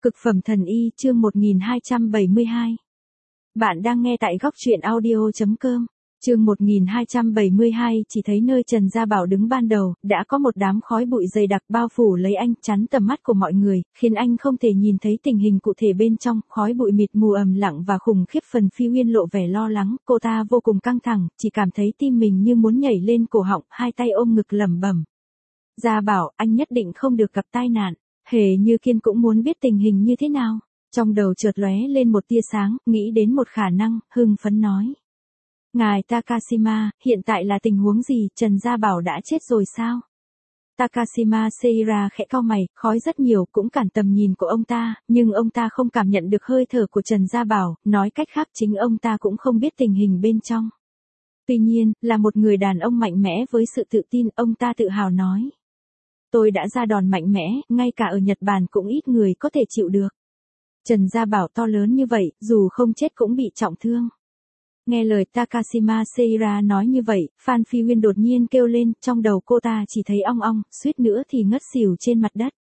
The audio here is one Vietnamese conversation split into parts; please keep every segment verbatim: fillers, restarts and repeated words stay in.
Cực phẩm thần y chương một nghìn hai trăm bảy mươi hai. Bạn đang nghe tại góc truyện audio chấm com. Chương một nghìn hai trăm bảy mươi hai, chỉ thấy nơi Trần Gia Bảo đứng ban đầu, đã có một đám khói bụi dày đặc bao phủ lấy anh, chắn tầm mắt của mọi người, khiến anh không thể nhìn thấy tình hình cụ thể bên trong, khói bụi mịt mù ầm lặng và khủng khiếp. Phần Phi Uyên lộ vẻ lo lắng, cô ta vô cùng căng thẳng, chỉ cảm thấy tim mình như muốn nhảy lên cổ họng, hai tay ôm ngực lẩm bẩm. Gia Bảo, anh nhất định không được gặp tai nạn. Hề Như Kiên cũng muốn biết tình hình như thế nào. Trong đầu chợt lóe lên một tia sáng, nghĩ đến một khả năng, hưng phấn nói. Ngài Takashima, hiện tại là tình huống gì, Trần Gia Bảo đã chết rồi sao? Takashima Seira khẽ cau mày, khói rất nhiều cũng cản tầm nhìn của ông ta, nhưng ông ta không cảm nhận được hơi thở của Trần Gia Bảo, nói cách khác chính ông ta cũng không biết tình hình bên trong. Tuy nhiên, là một người đàn ông mạnh mẽ với sự tự tin, ông ta tự hào nói. Tôi đã ra đòn mạnh mẽ, ngay cả ở Nhật Bản cũng ít người có thể chịu được. Trần Gia Bảo to lớn như vậy, dù không chết cũng bị trọng thương. Nghe lời Takashima Seira nói như vậy, Phan Phi Uyên đột nhiên kêu lên, trong đầu cô ta chỉ thấy ong ong, suýt nữa thì ngất xỉu trên mặt đất.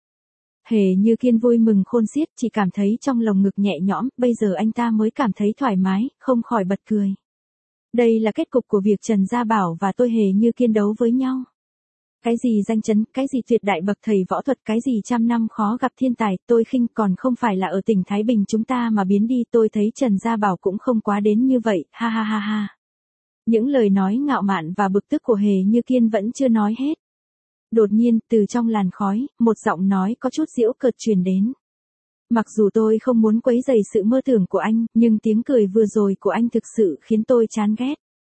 Hề Như Kiên vui mừng khôn xiết, chỉ cảm thấy trong lồng ngực nhẹ nhõm, bây giờ anh ta mới cảm thấy thoải mái, không khỏi bật cười. Đây là kết cục của việc Trần Gia Bảo và tôi Hề Như Kiên đấu với nhau. Cái gì danh chấn, cái gì tuyệt đại bậc thầy võ thuật, cái gì trăm năm khó gặp thiên tài, tôi khinh, còn không phải là ở tỉnh Thái Bình chúng ta mà biến đi. Tôi thấy Trần Gia Bảo cũng không quá đến như vậy, ha ha ha ha. Những lời nói ngạo mạn và bực tức của Hề Như Kiên vẫn chưa nói hết. Đột nhiên, từ trong làn khói, một giọng nói có chút giễu cợt truyền đến. Mặc dù tôi không muốn quấy rầy sự mơ tưởng của anh, nhưng tiếng cười vừa rồi của anh thực sự khiến tôi chán ghét.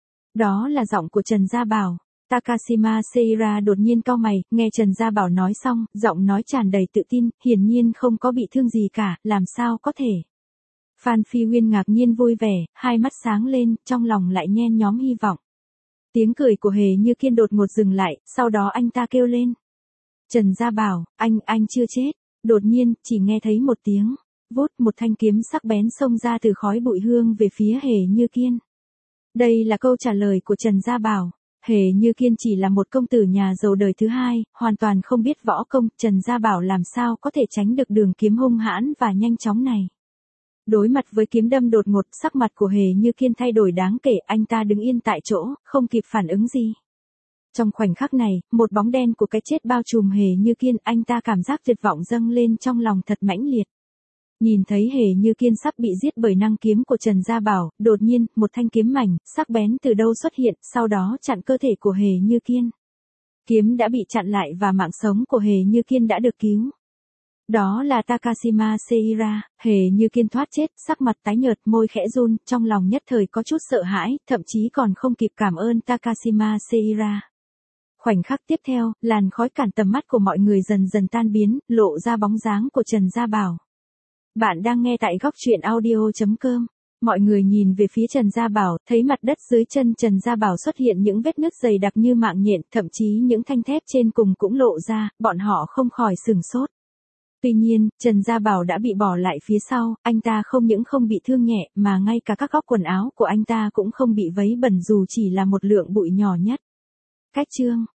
Đó là giọng của Trần Gia Bảo. Takashima Seira đột nhiên cau mày, nghe Trần Gia Bảo nói xong, giọng nói tràn đầy tự tin, hiển nhiên không có bị thương gì cả, làm sao có thể. Phan Phi Uyên ngạc nhiên vui vẻ, hai mắt sáng lên, trong lòng lại nhen nhóm hy vọng. Tiếng cười của Hề Như Kiên đột ngột dừng lại, sau đó anh ta kêu lên. Trần Gia Bảo, anh, anh chưa chết. Đột nhiên, chỉ nghe thấy một tiếng, vút, một thanh kiếm sắc bén xông ra từ khói bụi hương về phía Hề Như Kiên. Đây là câu trả lời của Trần Gia Bảo. Hề Như Kiên chỉ là một công tử nhà giàu đời thứ hai, hoàn toàn không biết võ công, Trần Gia Bảo làm sao có thể tránh được đường kiếm hung hãn và nhanh chóng này. Đối mặt với kiếm đâm đột ngột, sắc mặt của Hề Như Kiên thay đổi đáng kể, anh ta đứng yên tại chỗ, không kịp phản ứng gì. Trong khoảnh khắc này, một bóng đen của cái chết bao trùm Hề Như Kiên, anh ta cảm giác tuyệt vọng dâng lên trong lòng thật mãnh liệt. Nhìn thấy Hề Như Kiên sắp bị giết bởi năng kiếm của Trần Gia Bảo, đột nhiên, một thanh kiếm mảnh, sắc bén từ đâu xuất hiện, sau đó chặn cơ thể của Hề Như Kiên. Kiếm đã bị chặn lại và mạng sống của Hề Như Kiên đã được cứu. Đó là Takashima Seira. Hề Như Kiên thoát chết, sắc mặt tái nhợt, môi khẽ run, trong lòng nhất thời có chút sợ hãi, thậm chí còn không kịp cảm ơn Takashima Seira. Khoảnh khắc tiếp theo, làn khói cản tầm mắt của mọi người dần dần tan biến, lộ ra bóng dáng của Trần Gia Bảo. Bạn đang nghe tại góc truyện audio chấm com. Mọi người nhìn về phía Trần Gia Bảo, thấy mặt đất dưới chân Trần Gia Bảo xuất hiện những vết nứt dày đặc như mạng nhện, thậm chí những thanh thép trên cùng cũng lộ ra, bọn họ không khỏi sửng sốt. Tuy nhiên, Trần Gia Bảo đã bị bỏ lại phía sau, anh ta không những không bị thương nhẹ, mà ngay cả các góc quần áo của anh ta cũng không bị vấy bẩn dù chỉ là một lượng bụi nhỏ nhất. Cách chương